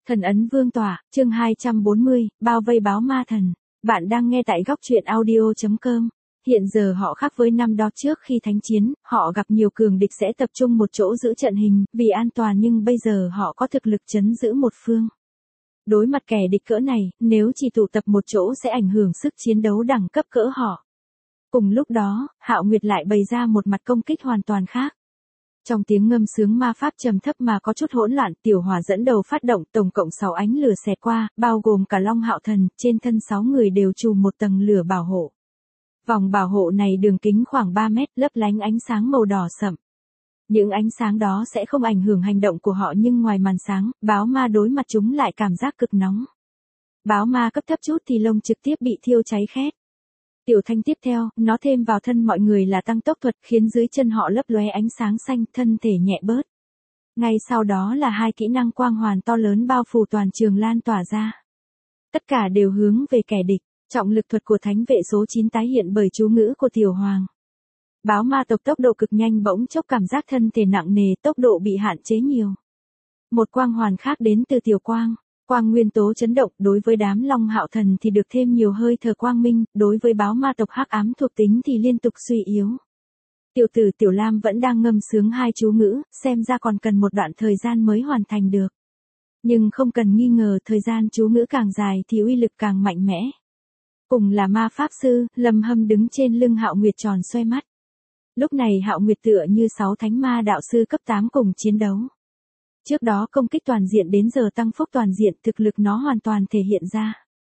Thần ấn vương tỏa, chương 240, bao vây báo ma thần. Bạn đang nghe tại góc truyện audio.com. Hiện giờ họ khác với năm đó trước khi thánh chiến, họ gặp nhiều cường địch sẽ tập trung một chỗ giữ trận hình, vì an toàn nhưng bây giờ họ có thực lực trấn giữ một phương. Đối mặt kẻ địch cỡ này, nếu chỉ tụ tập một chỗ sẽ ảnh hưởng sức chiến đấu đẳng cấp cỡ họ. Cùng lúc đó, Hạo Nguyệt lại bày ra một mặt công kích hoàn toàn khác. Trong tiếng ngâm sướng ma pháp trầm thấp mà có chút hỗn loạn, Tiểu Hỏa dẫn đầu phát động, tổng cộng 6 ánh lửa xẹt qua, bao gồm cả Long Hạo Thần, trên thân 6 người đều trùm một tầng lửa bảo hộ. Vòng bảo hộ này đường kính khoảng 3 mét, lấp lánh ánh sáng màu đỏ sậm. Những ánh sáng đó sẽ không ảnh hưởng hành động của họ nhưng ngoài màn sáng, báo ma đối mặt chúng lại cảm giác cực nóng. Báo ma cấp thấp chút thì lông trực tiếp bị thiêu cháy khét. Tiểu Thanh tiếp theo, nó thêm vào thân mọi người là tăng tốc thuật khiến dưới chân họ lấp lóe ánh sáng xanh, thân thể nhẹ bớt. Ngay sau đó là 2 kỹ năng quang hoàn to lớn bao phủ toàn trường lan tỏa ra. Tất cả đều hướng về kẻ địch, trọng lực thuật của thánh vệ số 9 tái hiện bởi chú ngữ của Tiểu Hoàng. Báo ma tộc tốc độ cực nhanh bỗng chốc cảm giác thân thể nặng nề, tốc độ bị hạn chế nhiều. Một quang hoàn khác đến từ Tiểu Quang. Quang nguyên tố chấn động, đối với đám Long Hạo Thần thì được thêm nhiều hơi thở quang minh, đối với báo ma tộc hắc ám thuộc tính thì liên tục suy yếu. Tiểu tử Tiểu Lam vẫn đang ngâm sướng 2 chú ngữ, xem ra còn cần một đoạn thời gian mới hoàn thành được. Nhưng không cần nghi ngờ, thời gian chú ngữ càng dài thì uy lực càng mạnh mẽ. Cùng là ma pháp sư, Lâm Hâm đứng trên lưng Hạo Nguyệt tròn xoay mắt. Lúc này Hạo Nguyệt tựa như 6 thánh ma đạo sư cấp 8 cùng chiến đấu. Trước đó công kích toàn diện đến giờ tăng phúc toàn diện, thực lực nó hoàn toàn thể hiện ra.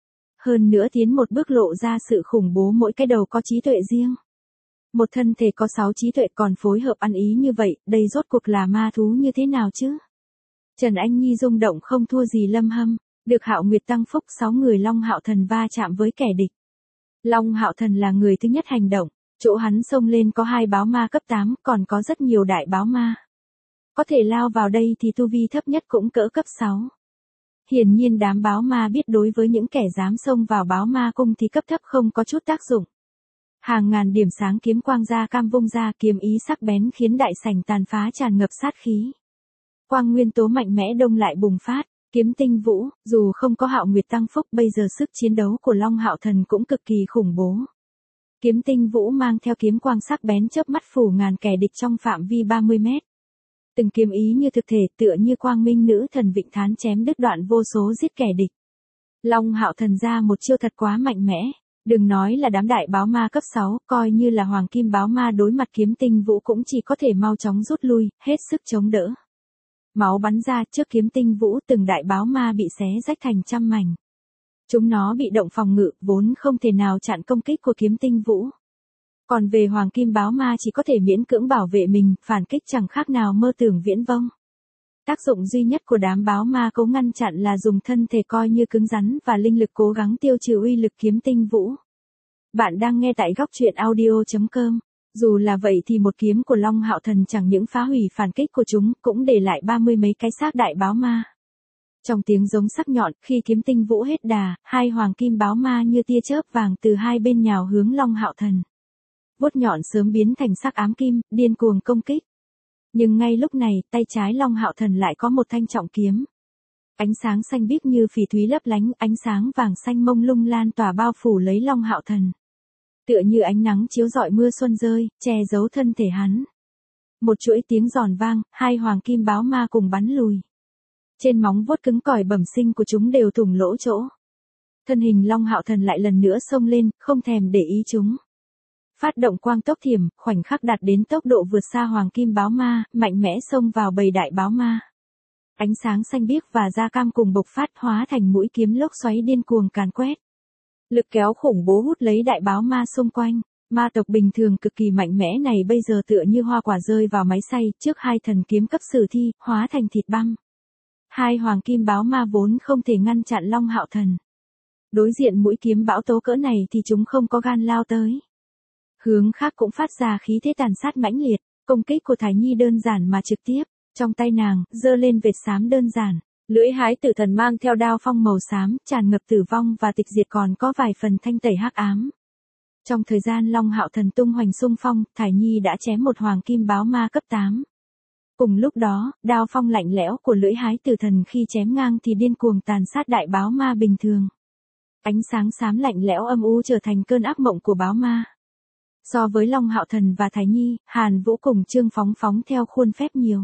Hơn nữa tiến một bước lộ ra sự khủng bố, mỗi cái đầu có trí tuệ riêng. Một thân thể có 6 trí tuệ còn phối hợp ăn ý như vậy, đây rốt cuộc là ma thú như thế nào chứ? Trần Anh Nhi rung động không thua gì Lâm Hâm, được Hạo Nguyệt tăng phúc 6 người Long Hạo Thần va chạm với kẻ địch. Long Hạo Thần là người thứ nhất hành động, chỗ hắn xông lên có 2 báo ma cấp 8, còn có rất nhiều đại báo ma. Có thể lao vào đây thì tu vi thấp nhất cũng cỡ cấp 6. Hiển nhiên đám báo ma biết đối với những kẻ dám xông vào báo ma cung thì cấp thấp không có chút tác dụng. Hàng ngàn điểm sáng kiếm quang ra cam vung ra, kiếm ý sắc bén khiến đại sảnh tàn phá tràn ngập sát khí. Quang nguyên tố mạnh mẽ đông lại bùng phát, kiếm tinh vũ, dù không có Hạo Nguyệt tăng phúc bây giờ sức chiến đấu của Long Hạo Thần cũng cực kỳ khủng bố. Kiếm tinh vũ mang theo kiếm quang sắc bén chớp mắt phủ ngàn kẻ địch trong phạm vi 30 mét. Từng kiếm ý như thực thể, tựa như quang minh nữ thần vịnh thán chém đứt đoạn vô số giết kẻ địch. Long Hạo Thần ra một chiêu thật quá mạnh mẽ, đừng nói là đám đại báo ma cấp 6, coi như là hoàng kim báo ma đối mặt kiếm tinh vũ cũng chỉ có thể mau chóng rút lui, hết sức chống đỡ. Máu bắn ra trước kiếm tinh vũ, từng đại báo ma bị xé rách thành trăm mảnh. Chúng nó bị động phòng ngự, vốn không thể nào chặn công kích của kiếm tinh vũ. Còn về hoàng kim báo ma chỉ có thể miễn cưỡng bảo vệ mình, phản kích chẳng khác nào mơ tưởng viễn vông. Tác dụng duy nhất của đám báo ma cố ngăn chặn là dùng thân thể coi như cứng rắn và linh lực cố gắng tiêu trừ uy lực kiếm tinh vũ. Bạn đang nghe tại góc truyện audio.com. Dù là vậy thì một kiếm của Long Hạo Thần chẳng những phá hủy phản kích của chúng, cũng để lại 30 mấy cái xác đại báo ma. Trong tiếng giống sắc nhọn, khi kiếm tinh vũ hết đà, 2 hoàng kim báo ma như tia chớp vàng từ hai bên nhào hướng Long Hạo Thần. Vuốt nhọn sớm biến thành sắc ám kim, điên cuồng công kích. Nhưng ngay lúc này, tay trái Long Hạo Thần lại có một thanh trọng kiếm. Ánh sáng xanh biếc như phỉ thúy lấp lánh, ánh sáng vàng xanh mông lung lan tỏa bao phủ lấy Long Hạo Thần. Tựa như ánh nắng chiếu rọi mưa xuân rơi, che giấu thân thể hắn. Một chuỗi tiếng giòn vang, 2 hoàng kim báo ma cùng bắn lùi. Trên móng vuốt cứng cỏi bẩm sinh của chúng đều thủng lỗ chỗ. Thân hình Long Hạo Thần lại lần nữa xông lên, không thèm để ý chúng. Phát động quang tốc thiểm, khoảnh khắc đạt đến tốc độ vượt xa hoàng kim báo ma, mạnh mẽ xông vào bầy đại báo ma. Ánh sáng xanh biếc và da cam cùng bộc phát hóa thành mũi kiếm lốc xoáy điên cuồng càn quét. Lực kéo khủng bố hút lấy đại báo ma xung quanh. Ma tộc bình thường cực kỳ mạnh mẽ này bây giờ tựa như hoa quả rơi vào máy xay, trước 2 thần kiếm cấp sử thi, hóa thành thịt băm. 2 hoàng kim báo ma vốn không thể ngăn chặn Long Hạo Thần. Đối diện mũi kiếm bão tố cỡ này thì chúng không có gan lao tới. Hướng khác cũng phát ra khí thế tàn sát mãnh liệt, công kích của Thái Nhi đơn giản mà trực tiếp, trong tay nàng, giơ lên vệt xám đơn giản, lưỡi hái tử thần mang theo đao phong màu xám, tràn ngập tử vong và tịch diệt còn có vài phần thanh tẩy hắc ám. Trong thời gian Long Hạo Thần tung hoành xung phong, Thái Nhi đã chém một hoàng kim báo ma cấp 8. Cùng lúc đó, đao phong lạnh lẽo của lưỡi hái tử thần khi chém ngang thì điên cuồng tàn sát đại báo ma bình thường. Ánh sáng xám lạnh lẽo âm u trở thành cơn ác mộng của báo ma. So với Long Hạo Thần và Thái Nhi, Hàn Vũ cùng Trương Phóng Phóng theo khuôn phép nhiều.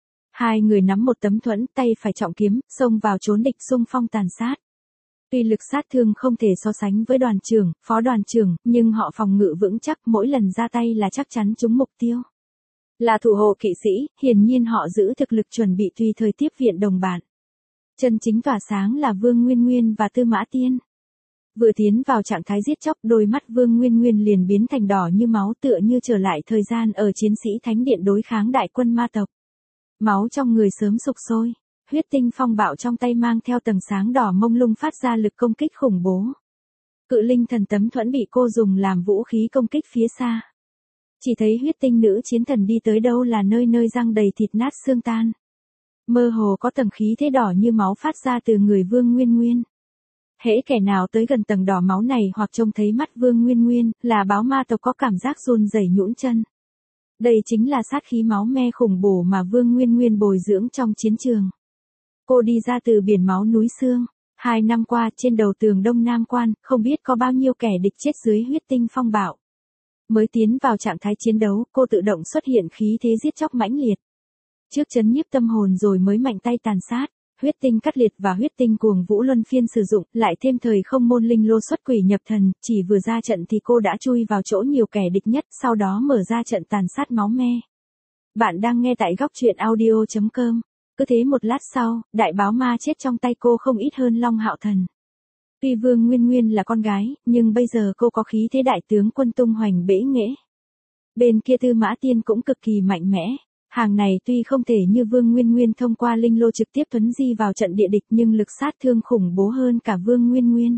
Hai người nắm một tấm thuẫn, tay phải trọng kiếm, xông vào trốn địch xung phong tàn sát. Tuy lực sát thương không thể so sánh với đoàn trưởng, phó đoàn trưởng, nhưng họ phòng ngự vững chắc, mỗi lần ra tay là chắc chắn trúng mục tiêu. Là thủ hộ kỵ sĩ, hiển nhiên họ giữ thực lực chuẩn bị tùy thời tiếp viện đồng bạn. Chân chính tỏa sáng là Vương Nguyên Nguyên và Tư Mã Tiên. Vừa tiến vào trạng thái giết chóc, đôi mắt Vương Nguyên Nguyên liền biến thành đỏ như máu, tựa như trở lại thời gian ở chiến sĩ thánh điện đối kháng đại quân ma tộc. Máu trong người sớm sục sôi, huyết tinh phong bạo trong tay mang theo tầng sáng đỏ mông lung phát ra lực công kích khủng bố. Cự linh thần tấm thuẫn bị cô dùng làm vũ khí công kích phía xa. Chỉ thấy huyết tinh nữ chiến thần đi tới đâu là nơi nơi răng đầy thịt nát xương tan. Mơ hồ có tầng khí thế đỏ như máu phát ra từ người Vương Nguyên Nguyên. Hễ kẻ nào tới gần tầng đỏ máu này hoặc trông thấy mắt Vương Nguyên Nguyên, là báo ma tộc có cảm giác run rẩy nhũn chân. Đây chính là sát khí máu me khủng bố mà Vương Nguyên Nguyên bồi dưỡng trong chiến trường. Cô đi ra từ biển máu núi xương. 2 năm qua trên đầu tường Đông Nam Quan, không biết có bao nhiêu kẻ địch chết dưới huyết tinh phong bạo. Mới tiến vào trạng thái chiến đấu, cô tự động xuất hiện khí thế giết chóc mãnh liệt. Trước chấn nhiếp tâm hồn rồi mới mạnh tay tàn sát. Huyết tinh cắt liệt và huyết tinh cuồng vũ luân phiên sử dụng, lại thêm thời không môn linh lô xuất quỷ nhập thần, chỉ vừa ra trận thì cô đã chui vào chỗ nhiều kẻ địch nhất, sau đó mở ra trận tàn sát máu me. Bạn đang nghe tại góc truyện audio.com. Cứ thế một lát sau, đại báo ma chết trong tay cô không ít hơn Long Hạo Thần. Tuy Vương Nguyên Nguyên là con gái, nhưng bây giờ cô có khí thế đại tướng quân tung hoành bể nghễ. Bên kia Tư Mã Tiên cũng cực kỳ mạnh mẽ. Hàng này tuy không thể như Vương Nguyên Nguyên thông qua linh lô trực tiếp thuấn di vào trận địa địch nhưng lực sát thương khủng bố hơn cả Vương Nguyên Nguyên.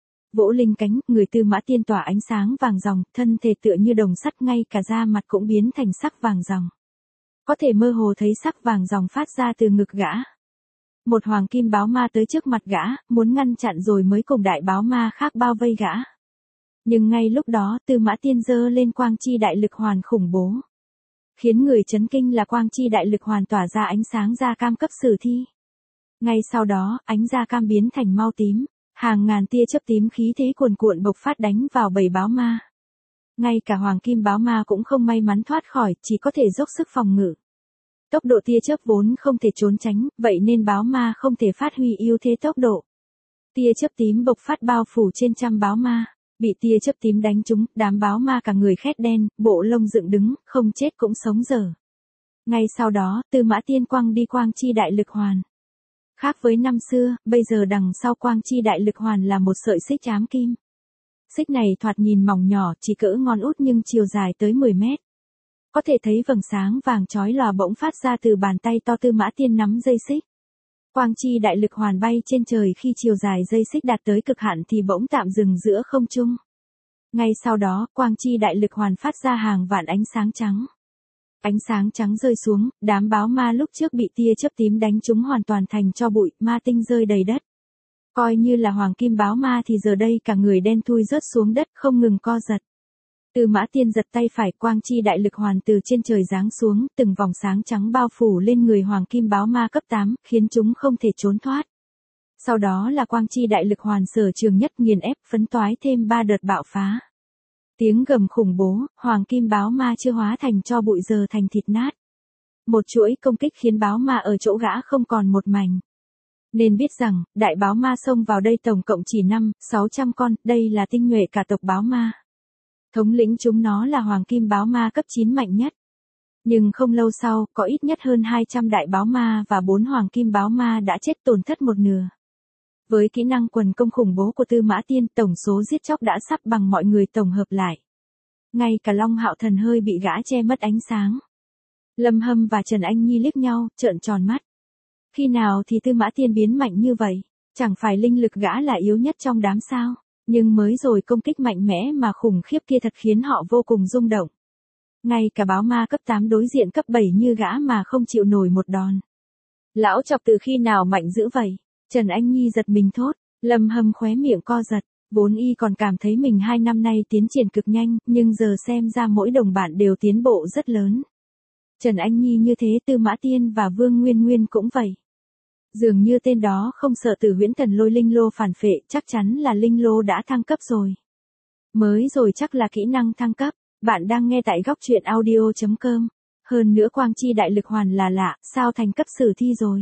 Vỗ linh cánh, người Tư Mã Tiên tỏa ánh sáng vàng ròng, thân thể tựa như đồng sắt, ngay cả da mặt cũng biến thành sắc vàng ròng. Có thể mơ hồ thấy sắc vàng ròng phát ra từ ngực gã. Một hoàng kim báo ma tới trước mặt gã, muốn ngăn chặn rồi mới cùng đại báo ma khác bao vây gã. Nhưng ngay lúc đó Tư Mã Tiên giơ lên quang chi đại lực hoàn khủng bố. Khiến người chấn kinh là quang chi đại lực hoàn tỏa ra ánh sáng da cam cấp sử thi. Ngay sau đó, ánh da cam biến thành mau tím, hàng ngàn tia chớp tím khí thế cuồn cuộn bộc phát đánh vào bầy báo ma. Ngay cả hoàng kim báo ma cũng không may mắn thoát khỏi, chỉ có thể dốc sức phòng ngự. Tốc độ tia chớp vốn không thể trốn tránh, vậy nên báo ma không thể phát huy ưu thế tốc độ. Tia chớp tím bộc phát bao phủ trên trăm báo ma. Bị tia chớp tím đánh trúng, đám báo ma cả người khét đen, bộ lông dựng đứng, không chết cũng sống dở. Ngay sau đó, Tư Mã Tiên quăng đi quang chi đại lực hoàn. Khác với năm xưa, bây giờ đằng sau quang chi đại lực hoàn là một sợi xích ám kim. Xích này thoạt nhìn mỏng nhỏ, chỉ cỡ ngón út nhưng chiều dài tới 10 mét. Có thể thấy vầng sáng vàng chói lòa bỗng phát ra từ bàn tay to Tư Mã Tiên nắm dây xích. Quang chi đại lực hoàn bay trên trời, khi chiều dài dây xích đạt tới cực hạn thì bỗng tạm dừng giữa không trung. Ngay sau đó, quang chi đại lực hoàn phát ra hàng vạn ánh sáng trắng. Ánh sáng trắng rơi xuống, đám báo ma lúc trước bị tia chớp tím đánh trúng hoàn toàn thành tro bụi, ma tinh rơi đầy đất. Coi như là hoàng kim báo ma thì giờ đây cả người đen thui rớt xuống đất không ngừng co giật. Tư Mã Tiên giật tay phải, quang chi đại lực hoàn từ trên trời giáng xuống, từng vòng sáng trắng bao phủ lên người hoàng kim báo ma cấp 8, khiến chúng không thể trốn thoát. Sau đó là quang chi đại lực hoàn sở trường nhất, nghiền ép phấn toái thêm 3 đợt bạo phá. Tiếng gầm khủng bố, hoàng kim báo ma chưa hóa thành tro bụi giờ thành thịt nát. Một chuỗi công kích khiến báo ma ở chỗ gã không còn một mảnh. Nên biết rằng, đại báo ma xông vào đây tổng cộng chỉ 500-600 con, đây là tinh nhuệ cả tộc báo ma. Thống lĩnh chúng nó là hoàng kim báo ma cấp 9 mạnh nhất. Nhưng không lâu sau, có ít nhất hơn 200 đại báo ma và 4 hoàng kim báo ma đã chết tổn thất một nửa. Với kỹ năng quần công khủng bố của Tư Mã Tiên, tổng số giết chóc đã sắp bằng mọi người tổng hợp lại. Ngay cả Long Hạo Thần hơi bị gã che mất ánh sáng. Lâm Hâm và Trần Anh Nhi liếc nhau, trợn tròn mắt. Khi nào thì Tư Mã Tiên biến mạnh như vậy? Chẳng phải linh lực gã là yếu nhất trong đám sao? Nhưng mới rồi công kích mạnh mẽ mà khủng khiếp kia thật khiến họ vô cùng rung động. Ngay cả báo ma cấp 8 đối diện cấp 7 như gã mà không chịu nổi một đòn. Lão chọc từ khi nào mạnh dữ vậy? Trần Anh Nhi giật mình thốt, Lâm Hâm khóe miệng co giật, vốn y còn cảm thấy mình 2 năm nay tiến triển cực nhanh, nhưng giờ xem ra mỗi đồng bạn đều tiến bộ rất lớn. Trần Anh Nhi như thế, Tư Mã Tiên và Vương Nguyên Nguyên cũng vậy. Dường như tên đó không sợ Tử Huyễn Thần Lôi linh lô phản phệ, chắc chắn là linh lô đã thăng cấp rồi. Mới rồi chắc là kỹ năng thăng cấp. Bạn đang nghe tại góc truyện audio.com. Hơn nữa quang chi đại lực hoàn là lạ, sao thành cấp sử thi rồi?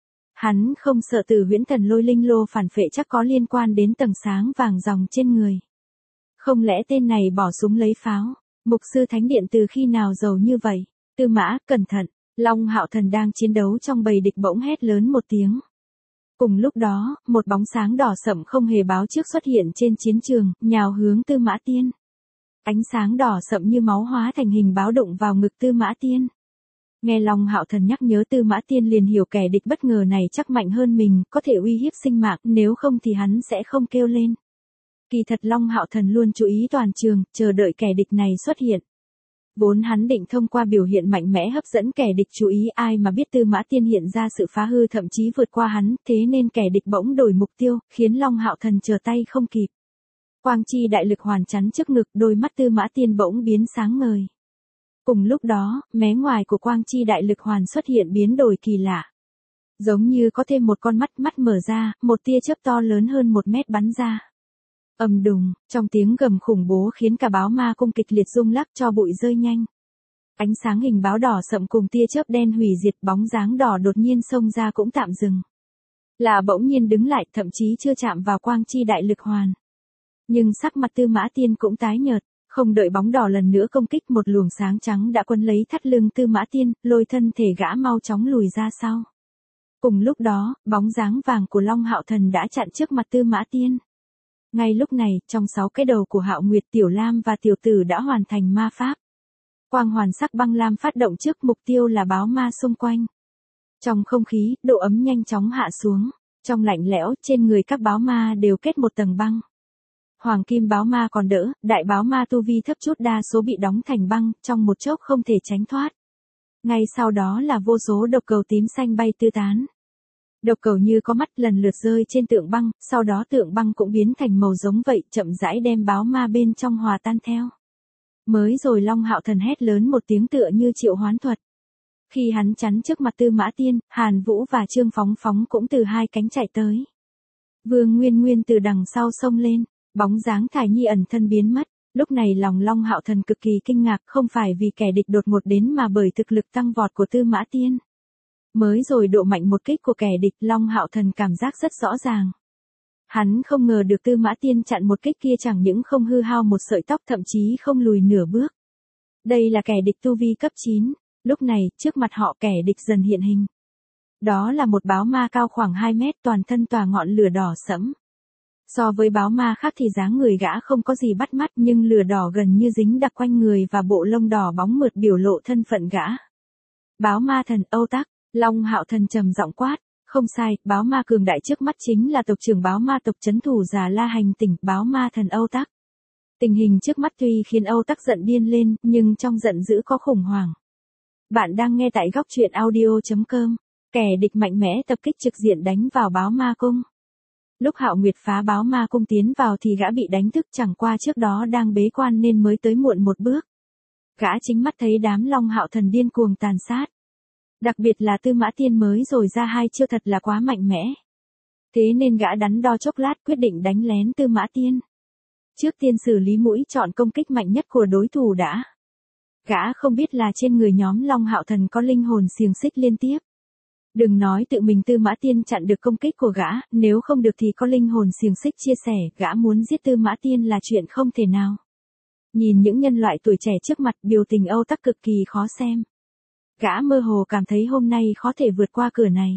Hắn không sợ Tử Huyễn Thần Lôi linh lô phản phệ, chắc có liên quan đến tầng sáng vàng ròng trên người. Không lẽ tên này bỏ súng lấy pháo? Mục sư thánh điện từ khi nào giàu như vậy? Tư Mã, cẩn thận. Long Hạo Thần đang chiến đấu trong bầy địch bỗng hét lớn một tiếng. Cùng lúc đó, một bóng sáng đỏ sậm không hề báo trước xuất hiện trên chiến trường, nhào hướng Tư Mã Tiên. Ánh sáng đỏ sậm như máu hóa thành hình báo đụng vào ngực Tư Mã Tiên. Nghe Long Hạo Thần nhắc nhớ, Tư Mã Tiên liền hiểu kẻ địch bất ngờ này chắc mạnh hơn mình, có thể uy hiếp sinh mạng, nếu không thì hắn sẽ không kêu lên. Kỳ thật Long Hạo Thần luôn chú ý toàn trường, chờ đợi kẻ địch này xuất hiện. Vốn hắn định thông qua biểu hiện mạnh mẽ hấp dẫn kẻ địch chú ý, ai mà biết Tư Mã Tiên hiện ra sự phá hư thậm chí vượt qua hắn, thế nên kẻ địch bỗng đổi mục tiêu, khiến Long Hạo Thần trở tay không kịp. Quang chi đại lực hoàn chắn trước ngực, đôi mắt Tư Mã Tiên bỗng biến sáng ngời. Cùng lúc đó, mé ngoài của quang chi đại lực hoàn xuất hiện biến đổi kỳ lạ. Giống như có thêm một con mắt mở ra, một tia chớp to lớn hơn 1 mét bắn ra. Ầm đùng, trong tiếng gầm khủng bố khiến cả báo ma cung kịch liệt rung lắc, cho bụi rơi nhanh. Ánh sáng hình báo đỏ sậm cùng tia chớp đen hủy diệt, bóng dáng đỏ đột nhiên xông ra cũng tạm dừng. Là bỗng nhiên đứng lại, thậm chí chưa chạm vào quang chi đại lực hoàn. Nhưng sắc mặt Tư Mã Tiên cũng tái nhợt, không đợi bóng đỏ lần nữa công kích, một luồng sáng trắng đã quấn lấy thắt lưng Tư Mã Tiên, lôi thân thể gã mau chóng lùi ra sau. Cùng lúc đó, bóng dáng vàng của Long Hạo Thần đã chặn trước mặt Tư Mã Tiên. Ngay lúc này, trong 6 cái đầu của Hạo Nguyệt, Tiểu Lam và Tiểu Tử đã hoàn thành ma pháp. Quang hoàn sắc băng lam phát động trước, mục tiêu là báo ma xung quanh. Trong không khí, độ ấm nhanh chóng hạ xuống. Trong lạnh lẽo, trên người các báo ma đều kết một tầng băng. Hoàng kim báo ma còn đỡ, đại báo ma tu vi thấp chút đa số bị đóng thành băng, trong một chốc không thể tránh thoát. Ngay sau đó là vô số độc cầu tím xanh bay tứ tán. Độc cầu như có mắt lần lượt rơi trên tượng băng, sau đó tượng băng cũng biến thành màu giống vậy, chậm rãi đem báo ma bên trong hòa tan theo. Mới rồi Long Hạo Thần hét lớn một tiếng tựa như triệu hoán thuật. Khi hắn chắn trước mặt Tư Mã Tiên, Hàn Vũ và Trương Phóng Phóng cũng từ hai cánh chạy tới. Vương Nguyên Nguyên từ đằng sau xông lên, bóng dáng Thải Nhi ẩn thân biến mất. Lúc này lòng Long Hạo Thần cực kỳ kinh ngạc, không phải vì kẻ địch đột ngột đến mà bởi thực lực tăng vọt của Tư Mã Tiên. Mới rồi độ mạnh một kích của kẻ địch, Long Hạo Thần cảm giác rất rõ ràng. Hắn không ngờ được Tư Mã Tiên chặn một kích kia chẳng những không hư hao một sợi tóc, thậm chí không lùi nửa bước. Đây là kẻ địch tu vi cấp 9. Lúc này, trước mặt họ kẻ địch dần hiện hình. Đó là một báo ma cao khoảng 2 mét, toàn thân tỏa ngọn lửa đỏ sẫm. So với báo ma khác thì dáng người gã không có gì bắt mắt, nhưng lửa đỏ gần như dính đặc quanh người và bộ lông đỏ bóng mượt biểu lộ thân phận gã. Báo ma thần Âu Tắc. Long Hạo Thần trầm giọng quát. Không sai, báo ma cường đại trước mắt chính là tộc trưởng báo ma tộc trấn thủ Già La Hành Tỉnh, báo ma thần Âu Tắc. Tình hình trước mắt tuy khiến Âu Tắc giận điên lên, nhưng trong giận dữ có khủng hoảng. Bạn đang nghe tại góc truyện audio.com. Kẻ địch mạnh mẽ tập kích trực diện đánh vào báo ma cung. Lúc Hạo Nguyệt phá báo ma cung tiến vào thì gã bị đánh thức, chẳng qua trước đó đang bế quan nên mới tới muộn một bước. Gã chính mắt thấy đám Long Hạo Thần điên cuồng tàn sát. Đặc biệt là Tư Mã Tiên mới rồi ra hai chiêu thật là quá mạnh mẽ. Thế nên gã đắn đo chốc lát quyết định đánh lén Tư Mã Tiên. Trước tiên xử lý mũi chọn công kích mạnh nhất của đối thủ đã. Gã không biết là trên người nhóm Long Hạo Thần có linh hồn xiềng xích liên tiếp. Đừng nói tự mình Tư Mã Tiên chặn được công kích của gã, nếu không được thì có linh hồn xiềng xích chia sẻ, gã muốn giết Tư Mã Tiên là chuyện không thể nào. Nhìn những nhân loại tuổi trẻ trước mặt, biểu tình Âu Tắc cực kỳ khó xem. Gã mơ hồ cảm thấy hôm nay khó thể vượt qua cửa này.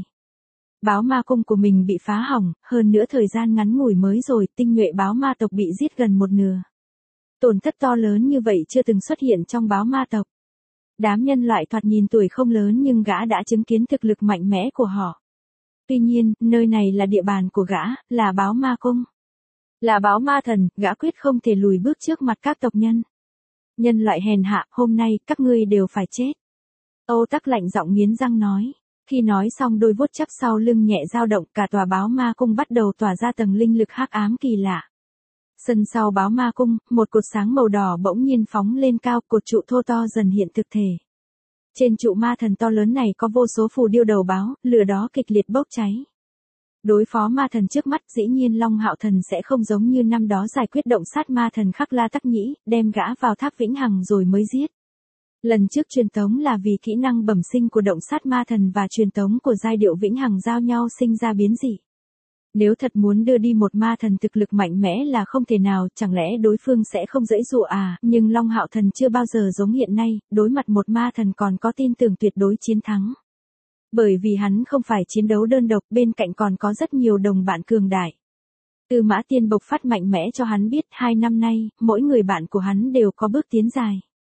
Báo ma cung của mình bị phá hỏng, hơn nữa thời gian ngắn ngủi mới rồi, tinh nhuệ báo ma tộc bị giết gần một nửa. Tổn thất to lớn như vậy chưa từng xuất hiện trong báo ma tộc. Đám nhân loại thoạt nhìn tuổi không lớn nhưng gã đã chứng kiến thực lực mạnh mẽ của họ. Tuy nhiên, nơi này là địa bàn của gã, là báo ma cung. Là báo ma thần, gã quyết không thể lùi bước trước mặt các tộc nhân. Nhân loại hèn hạ, hôm nay, các ngươi đều phải chết. Âu Tắc lạnh giọng nghiến răng nói. Khi nói xong đôi vuốt chắc sau lưng nhẹ dao động, cả tòa báo ma cung bắt đầu tỏa ra tầng linh lực hắc ám kỳ lạ. Sân sau báo ma cung, một cột sáng màu đỏ bỗng nhiên phóng lên cao, cột trụ thô to dần hiện thực thể. Trên trụ ma thần to lớn này có vô số phù điêu đầu báo, lửa đó kịch liệt bốc cháy. Đối phó ma thần trước mắt, dĩ nhiên Long Hạo Thần sẽ không giống như năm đó giải quyết động sát ma thần Khắc La Tắc Nhĩ, đem gã vào tháp vĩnh hằng rồi mới giết. Lần trước truyền tống là vì kỹ năng bẩm sinh của động sát ma thần và truyền tống của giai điệu vĩnh hằng giao nhau sinh ra biến dị. Nếu thật muốn đưa đi một ma thần thực lực mạnh mẽ là không thể nào, chẳng lẽ đối phương sẽ không dễ dụ à, nhưng Long Hạo Thần chưa bao giờ giống hiện nay, đối mặt một ma thần còn có tin tưởng tuyệt đối chiến thắng. Bởi vì hắn không phải chiến đấu đơn độc, bên cạnh còn có rất nhiều đồng bạn cường đại. Tư Mã Tiên bộc phát mạnh mẽ cho hắn biết 2 năm nay, mỗi người bạn của hắn đều có bước tiến dài.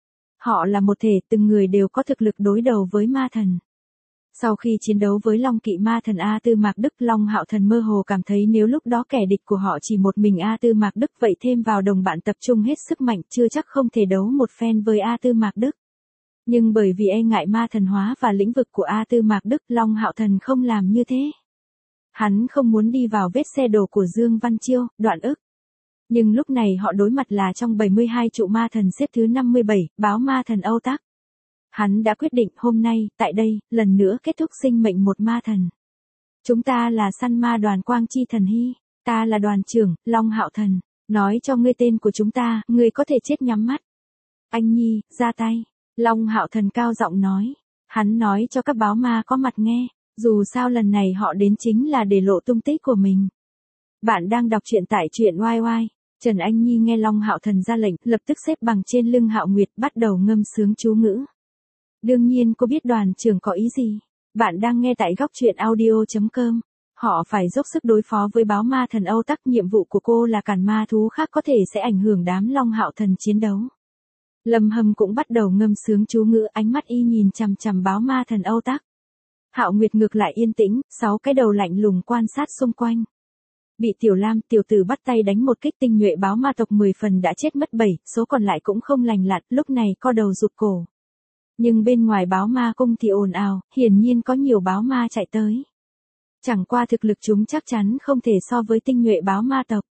Họ là một thể, từng người đều có thực lực đối đầu với ma thần. Sau khi chiến đấu với Long Kỵ ma thần A Tư Mạc Đức, Long Hạo Thần mơ hồ cảm thấy nếu lúc đó kẻ địch của họ chỉ một mình A Tư Mạc Đức vậy thêm vào đồng bạn tập trung hết sức mạnh chưa chắc không thể đấu một phen với A Tư Mạc Đức. Nhưng bởi vì e ngại ma thần hóa và lĩnh vực của A Tư Mạc Đức, Long Hạo Thần không làm như thế. Hắn không muốn đi vào vết xe đổ của Dương Văn Chiêu, Đoạn Ức. Nhưng lúc này họ đối mặt là trong 72 trụ ma thần xếp thứ 57, báo ma thần Âu Tắc. Hắn đã quyết định hôm nay, tại đây, lần nữa kết thúc sinh mệnh một ma thần. Chúng ta là săn ma đoàn Quang Chi Thần Hy, ta là đoàn trưởng, Long Hạo Thần, nói cho ngươi tên của chúng ta, ngươi có thể chết nhắm mắt. Anh Nhi, ra tay, Long Hạo Thần cao giọng nói. Hắn nói cho các báo ma có mặt nghe, dù sao lần này họ đến chính là để lộ tung tích của mình. Bạn đang đọc truyện tại truyện YY. Trần Anh Nhi nghe Long Hạo Thần ra lệnh, lập tức xếp bằng trên lưng Hạo Nguyệt bắt đầu ngâm sướng chú ngữ. Đương nhiên cô biết đoàn trưởng có ý gì. Bạn đang nghe tại góc truyện audio.com. Họ phải dốc sức đối phó với báo ma thần Âu Tắc, nhiệm vụ của cô là cản ma thú khác có thể sẽ ảnh hưởng đám Long Hạo Thần chiến đấu. Lâm Hâm cũng bắt đầu ngâm sướng chú ngữ, ánh mắt y nhìn chằm chằm báo ma thần Âu Tắc. Hạo Nguyệt ngược lại yên tĩnh, 6 cái đầu lạnh lùng quan sát xung quanh. Bị Tiểu Lam tiểu tử bắt tay đánh một kích, tinh nhuệ báo ma tộc 10 phần đã chết mất 7, số còn lại cũng không lành lặn, lúc này co đầu rụt cổ. Nhưng bên ngoài báo ma cung thì ồn ào, hiển nhiên có nhiều báo ma chạy tới. Chẳng qua thực lực chúng chắc chắn không thể so với tinh nhuệ báo ma tộc.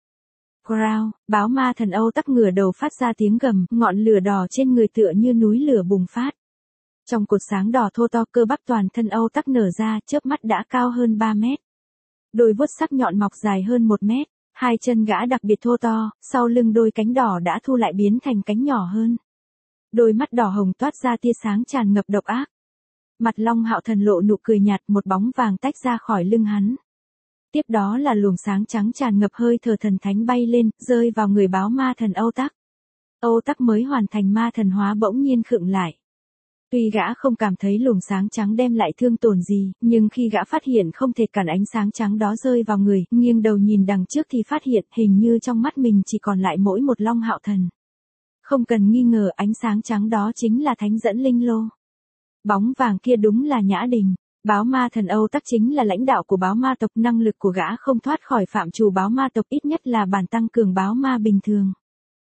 Crow, báo ma thần Âu Tắc ngửa đầu phát ra tiếng gầm, ngọn lửa đỏ trên người tựa như núi lửa bùng phát. Trong cột sáng đỏ thô to, cơ bắp toàn thân Âu Tắc nở ra, chớp mắt đã cao hơn 3 mét. Đôi vuốt sắc nhọn mọc dài hơn 1 mét, hai chân gã đặc biệt thô to, sau lưng đôi cánh đỏ đã thu lại biến thành cánh nhỏ hơn. Đôi mắt đỏ hồng toát ra tia sáng tràn ngập độc ác. Mặt Long Hạo Thần lộ nụ cười nhạt, một bóng vàng tách ra khỏi lưng hắn. Tiếp đó là luồng sáng trắng tràn ngập hơi thở thần thánh bay lên, rơi vào người báo ma thần Âu Tắc. Âu Tắc mới hoàn thành ma thần hóa bỗng nhiên khựng lại. Tuy gã không cảm thấy luồng sáng trắng đem lại thương tổn gì, nhưng khi gã phát hiện không thể cản ánh sáng trắng đó rơi vào người, nghiêng đầu nhìn đằng trước thì phát hiện hình như trong mắt mình chỉ còn lại mỗi một Long Hạo Thần. Không cần nghi ngờ, ánh sáng trắng đó chính là thánh dẫn linh lô. Bóng vàng kia đúng là Nhã Đình. Báo ma thần Âu Tắc chính là lãnh đạo của báo ma tộc, năng lực của gã không thoát khỏi phạm trù báo ma tộc, ít nhất là bản tăng cường báo ma bình thường.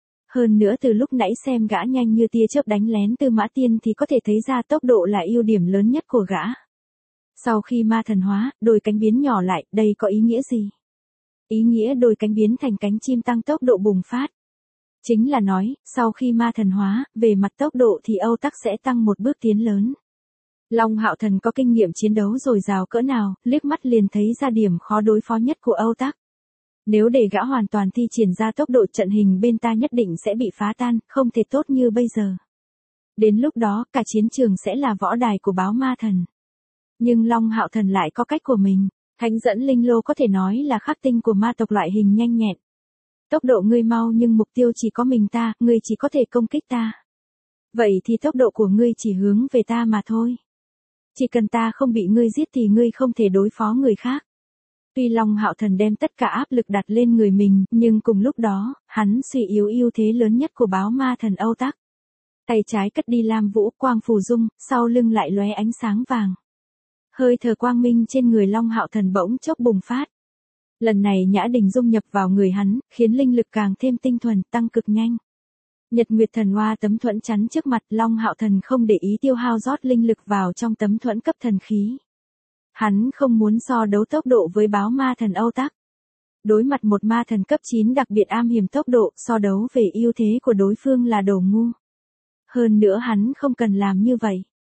Hơn nữa từ lúc nãy xem gã nhanh như tia chớp đánh lén Tư Mã Tiên thì có thể thấy ra tốc độ là ưu điểm lớn nhất của gã. Sau khi ma thần hóa, đôi cánh biến nhỏ lại, đây có ý nghĩa gì? Ý nghĩa đôi cánh biến thành cánh chim tăng tốc độ bùng phát. Chính là nói, sau khi ma thần hóa, về mặt tốc độ thì Âu Tắc sẽ tăng một bước tiến lớn. Long Hạo Thần có kinh nghiệm chiến đấu dồi dào cỡ nào, liếc mắt liền thấy ra điểm khó đối phó nhất của Âu Tắc. Nếu để gã hoàn toàn thi triển ra tốc độ, trận hình bên ta nhất định sẽ bị phá tan, không thể tốt như bây giờ. Đến lúc đó, cả chiến trường sẽ là võ đài của báo ma thần. Nhưng Long Hạo Thần lại có cách của mình. Thánh dẫn linh lô có thể nói là khắc tinh của ma tộc, loại hình nhanh nhẹn. Tốc độ ngươi mau nhưng mục tiêu chỉ có mình ta, ngươi chỉ có thể công kích ta. Vậy thì tốc độ của ngươi chỉ hướng về ta mà thôi. Chỉ cần ta không bị ngươi giết thì ngươi không thể đối phó người khác. Tuy Long Hạo Thần đem tất cả áp lực đặt lên người mình, nhưng cùng lúc đó, hắn suy yếu ưu thế lớn nhất của báo ma thần Âu Tắc. Tay trái cất đi lam vũ quang phù dung, sau lưng lại lóe ánh sáng vàng. Hơi thở quang minh trên người Long Hạo Thần bỗng chốc bùng phát. Lần này Nhã Đình dung nhập vào người hắn, khiến linh lực càng thêm tinh thuần, tăng cực nhanh. Nhật Nguyệt Thần Hoa tấm thuẫn chắn trước mặt, Long Hạo Thần không để ý tiêu hao rót linh lực vào trong tấm thuẫn cấp thần khí. Hắn không muốn so đấu tốc độ với báo ma thần Âu Tắc. Đối mặt một ma thần cấp 9 đặc biệt am hiểm tốc độ, so đấu về ưu thế của đối phương là đồ ngu. Hơn nữa hắn không cần làm như vậy.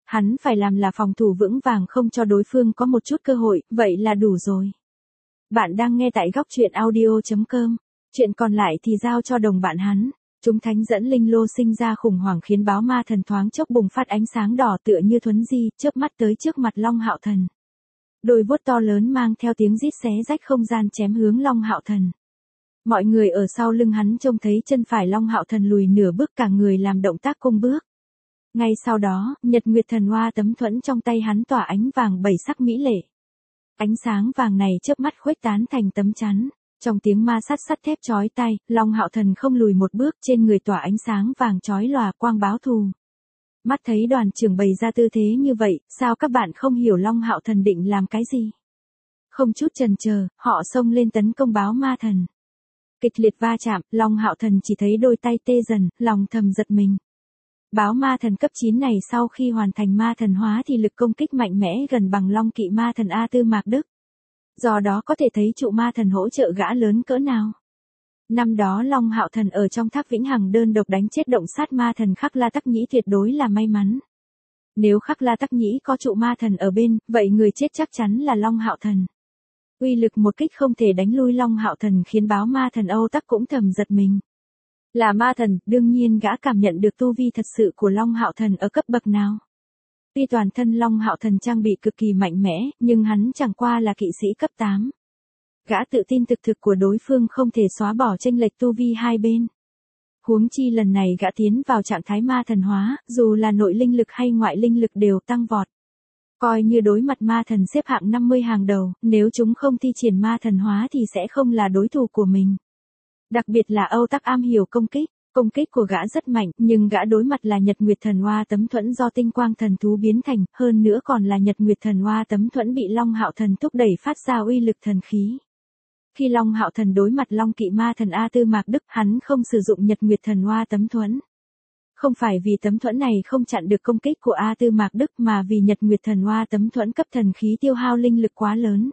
Hắn phải làm là phòng thủ vững vàng không cho đối phương có một chút cơ hội, vậy là đủ rồi. Bạn đang nghe tại góc truyện audio.com. Chuyện còn lại thì giao cho đồng bạn hắn. Chúng thánh dẫn linh lô sinh ra khủng hoảng khiến báo ma thần thoáng chốc bùng phát ánh sáng đỏ tựa như thuấn di, chớp mắt tới trước mặt Long Hạo Thần. Đôi vuốt to lớn mang theo tiếng rít xé rách không gian chém hướng Long Hạo Thần. Mọi người ở sau lưng hắn trông thấy chân phải Long Hạo Thần lùi nửa bước, cả người làm động tác cung bước. Ngay sau đó, Nhật Nguyệt Thần Hoa tấm thuẫn trong tay hắn tỏa ánh vàng bảy sắc mỹ lệ. Ánh sáng vàng này chớp mắt khuếch tán thành tấm chắn. Trong tiếng ma sát sắt thép chói tai, Long Hạo Thần không lùi một bước, trên người tỏa ánh sáng vàng chói lòa quang báo thù. Mắt thấy đoàn trưởng bày ra tư thế như vậy, sao các bạn không hiểu Long Hạo Thần định làm cái gì? Không chút chần chờ, họ xông lên tấn công báo ma thần. Kịch liệt va chạm, Long Hạo Thần chỉ thấy đôi tay tê dần, lòng thầm giật mình. Báo ma thần cấp 9 này sau khi hoàn thành ma thần hóa thì lực công kích mạnh mẽ gần bằng Long Kỵ ma thần A Tư Mạc Đức. Do đó có thể thấy trụ ma thần hỗ trợ gã lớn cỡ nào. Năm đó Long Hạo Thần ở trong tháp Vĩnh Hằng đơn độc đánh chết động sát ma thần Khắc La Tắc Nhĩ tuyệt đối là may mắn. Nếu Khắc La Tắc Nhĩ có trụ ma thần ở bên, vậy người chết chắc chắn là Long Hạo Thần. Uy lực một kích không thể đánh lui Long Hạo Thần khiến báo ma thần Âu Tắc cũng thầm giật mình. Là ma thần, đương nhiên gã cảm nhận được tu vi thật sự của Long Hạo Thần ở cấp bậc nào. Tuy toàn thân Long Hạo Thần trang bị cực kỳ mạnh mẽ, nhưng hắn chẳng qua là kỵ sĩ cấp 8. Gã tự tin thực của đối phương không thể xóa bỏ chênh lệch tu vi hai bên. Huống chi lần này gã tiến vào trạng thái ma thần hóa, dù là nội linh lực hay ngoại linh lực đều tăng vọt. Coi như đối mặt ma thần xếp hạng 50 hàng đầu, nếu chúng không thi triển ma thần hóa thì sẽ không là đối thủ của mình. Đặc biệt là Âu Tắc am hiểu công kích. Công kích của gã rất mạnh, nhưng gã đối mặt là Nhật Nguyệt Thần Hoa tấm thuẫn do tinh quang thần thú biến thành, hơn nữa còn là Nhật Nguyệt Thần Hoa tấm thuẫn bị Long Hạo Thần thúc đẩy phát ra uy lực thần khí. Khi Long Hạo Thần đối mặt Long Kỵ ma thần A Tư Mạc Đức, hắn không sử dụng Nhật Nguyệt Thần Hoa tấm thuẫn. Không phải vì tấm thuẫn này không chặn được công kích của A Tư Mạc Đức mà vì Nhật Nguyệt Thần Hoa tấm thuẫn cấp thần khí tiêu hao linh lực quá lớn.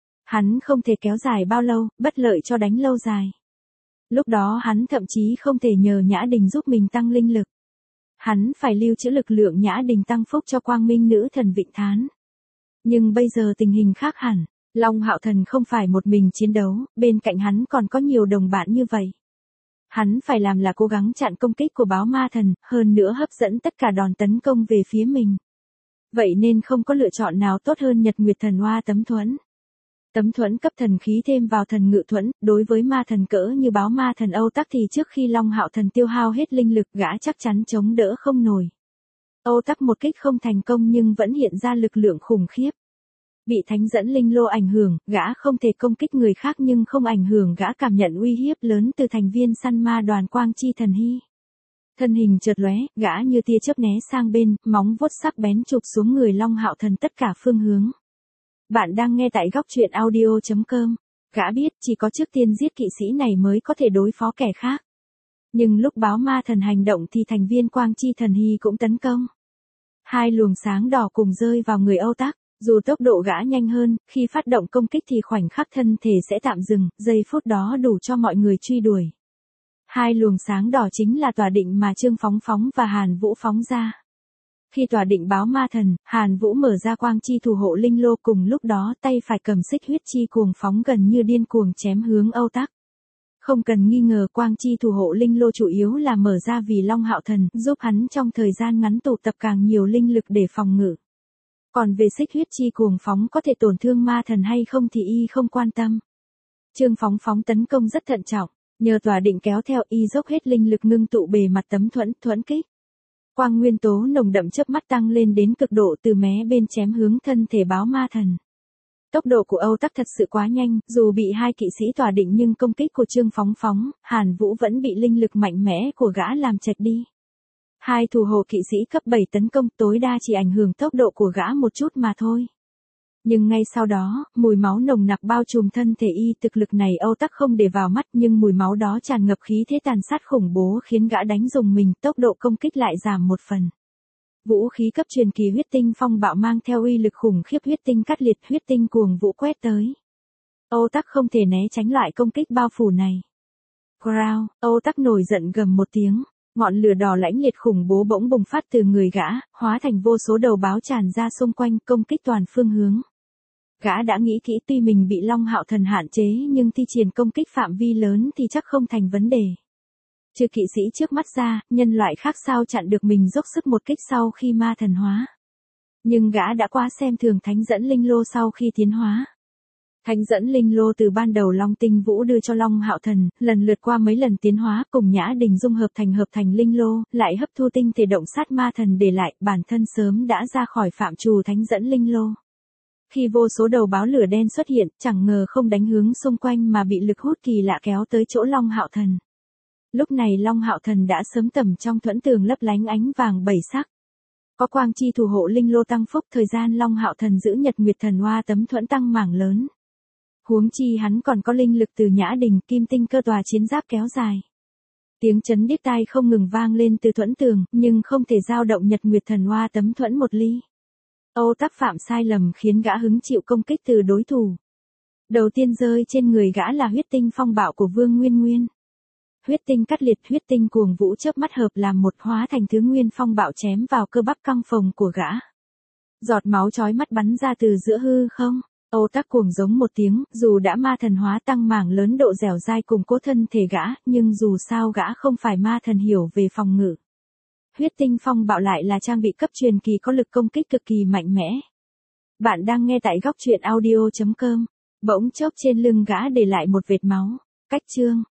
Hắn không thể kéo dài bao lâu, bất lợi cho đánh lâu dài. Lúc đó hắn thậm chí không thể nhờ Nhã Đình giúp mình tăng linh lực. Hắn phải lưu trữ lực lượng Nhã Đình tăng phúc cho Quang Minh nữ thần Vịnh Thán. Nhưng bây giờ tình hình khác hẳn, Long Hạo Thần không phải một mình chiến đấu, bên cạnh hắn còn có nhiều đồng bạn như vậy. Hắn phải làm là cố gắng chặn công kích của báo ma thần, hơn nữa hấp dẫn tất cả đòn tấn công về phía mình. Vậy nên không có lựa chọn nào tốt hơn Nhật Nguyệt Thần Hoa tấm thuẫn. Tấm thuẫn cấp thần khí thêm vào thần ngự thuẫn, đối với ma thần cỡ như báo ma thần Âu Tắc thì trước khi Long Hạo Thần tiêu hao hết linh lực gã chắc chắn chống đỡ không nổi. Âu Tắc một kích không thành công nhưng vẫn hiện ra lực lượng khủng khiếp. Bị thánh dẫn linh lô ảnh hưởng, gã không thể công kích người khác nhưng không ảnh hưởng gã cảm nhận uy hiếp lớn từ thành viên săn ma đoàn Quang Chi Thần Hy. Thân hình chợt lóe, gã như tia chớp né sang bên, móng vuốt sắc bén chụp xuống người Long Hạo Thần tất cả phương hướng. Bạn đang nghe tại góc truyện audio.com. Gã biết chỉ có trước tiên giết kỵ sĩ này mới có thể đối phó kẻ khác. Nhưng lúc báo ma thần hành động thì thành viên Quang Chi Thần Hy cũng tấn công. Hai luồng sáng đỏ cùng rơi vào người Âu Tắc. Dù tốc độ gã nhanh hơn, khi phát động công kích thì khoảnh khắc thân thể sẽ tạm dừng, giây phút đó đủ cho mọi người truy đuổi. Hai luồng sáng đỏ chính là tòa định mà Trương Phóng phóng và Hàn Vũ phóng ra. Khi tòa định báo ma thần, Hàn Vũ mở ra quang chi thủ hộ linh lô, cùng lúc đó tay phải cầm xích huyết chi cuồng phóng gần như điên cuồng chém hướng Âu Tắc. Không cần nghi ngờ quang chi thủ hộ linh lô chủ yếu là mở ra vì Long Hạo Thần, giúp hắn trong thời gian ngắn tụ tập càng nhiều linh lực để phòng ngự. Còn về xích huyết chi cuồng phóng có thể tổn thương ma thần hay không thì y không quan tâm. Trương Phóng phóng tấn công rất thận trọng, nhờ tòa định kéo theo y dốc hết linh lực ngưng tụ bề mặt tấm thuẫn kích. Quang nguyên tố nồng đậm chớp mắt tăng lên đến cực độ từ mé bên chém hướng thân thể báo ma thần. Tốc độ của Âu Tắc thật sự quá nhanh, dù bị hai kỵ sĩ tòa định nhưng công kích của Trương Phóng phóng, Hàn Vũ vẫn bị linh lực mạnh mẽ của gã làm chệch đi. Hai thủ hộ kỵ sĩ cấp 7 tấn công tối đa chỉ ảnh hưởng tốc độ của gã một chút mà thôi. Nhưng ngay sau đó, mùi máu nồng nặc bao trùm thân thể y, thực lực này Âu Tắc không để vào mắt nhưng mùi máu đó tràn ngập khí thế tàn sát khủng bố khiến gã đánh rùng mình, tốc độ công kích lại giảm một phần. Vũ khí cấp truyền kỳ huyết tinh phong bạo mang theo uy lực khủng khiếp, huyết tinh cắt liệt, huyết tinh cuồng vũ quét tới. Âu Tắc không thể né tránh loại công kích bao phủ này. Growl, Âu Tắc nổi giận gầm một tiếng. Ngọn lửa đỏ lãnh liệt khủng bố bỗng bùng phát từ người gã, hóa thành vô số đầu báo tràn ra xung quanh công kích toàn phương hướng. Gã đã nghĩ kỹ tuy mình bị Long Hạo Thần hạn chế nhưng thi triển công kích phạm vi lớn thì chắc không thành vấn đề. Trừ kỵ sĩ trước mắt ra, nhân loại khác sao chặn được mình dốc sức một kích sau khi ma thần hóa. Nhưng gã đã quá xem thường thánh dẫn linh lô sau khi tiến hóa. Thánh dẫn linh lô từ ban đầu Long Tinh Vũ đưa cho Long Hạo Thần, lần lượt qua mấy lần tiến hóa cùng Nhã Đình dung hợp thành linh lô, lại hấp thu tinh thể động sát ma thần để lại, bản thân sớm đã ra khỏi phạm trù thánh dẫn linh lô. Khi vô số đầu báo lửa đen xuất hiện, chẳng ngờ không đánh hướng xung quanh mà bị lực hút kỳ lạ kéo tới chỗ Long Hạo Thần. Lúc này Long Hạo Thần đã sớm tẩm trong thuẫn tường lấp lánh ánh vàng bảy sắc. Có quang chi thủ hộ linh lô tăng phúc thời gian Long Hạo Thần giữ Nhật Nguyệt Thần Hoa tấm thuẫn tăng mảng lớn. Huống chi hắn còn có linh lực từ Nhã Đình kim tinh cơ tòa chiến giáp kéo dài. Tiếng chấn điếc tai không ngừng vang lên từ thuẫn tường, nhưng không thể dao động Nhật Nguyệt Thần Hoa tấm thuẫn một ly. Âu Tắc phạm sai lầm khiến gã hứng chịu công kích từ đối thủ. Đầu tiên rơi trên người gã là huyết tinh phong bạo của Vương Nguyên Nguyên. Huyết tinh cắt liệt, huyết tinh cuồng vũ chớp mắt hợp làm một, hóa thành thứ nguyên phong bạo chém vào cơ bắp căng phồng của gã. Giọt máu chói mắt bắn ra từ giữa hư không. Âu Tắc cuồng giống một tiếng, dù đã ma thần hóa tăng mảng lớn độ dẻo dai củng cố thân thể gã, nhưng dù sao gã không phải ma thần hiểu về phòng ngự. Huyết tinh phong bạo lại là trang bị cấp truyền kỳ có lực công kích cực kỳ mạnh mẽ. Bạn đang nghe tại góc truyện audio.com. Bỗng chốc trên lưng gã để lại một vệt máu. Cách chương.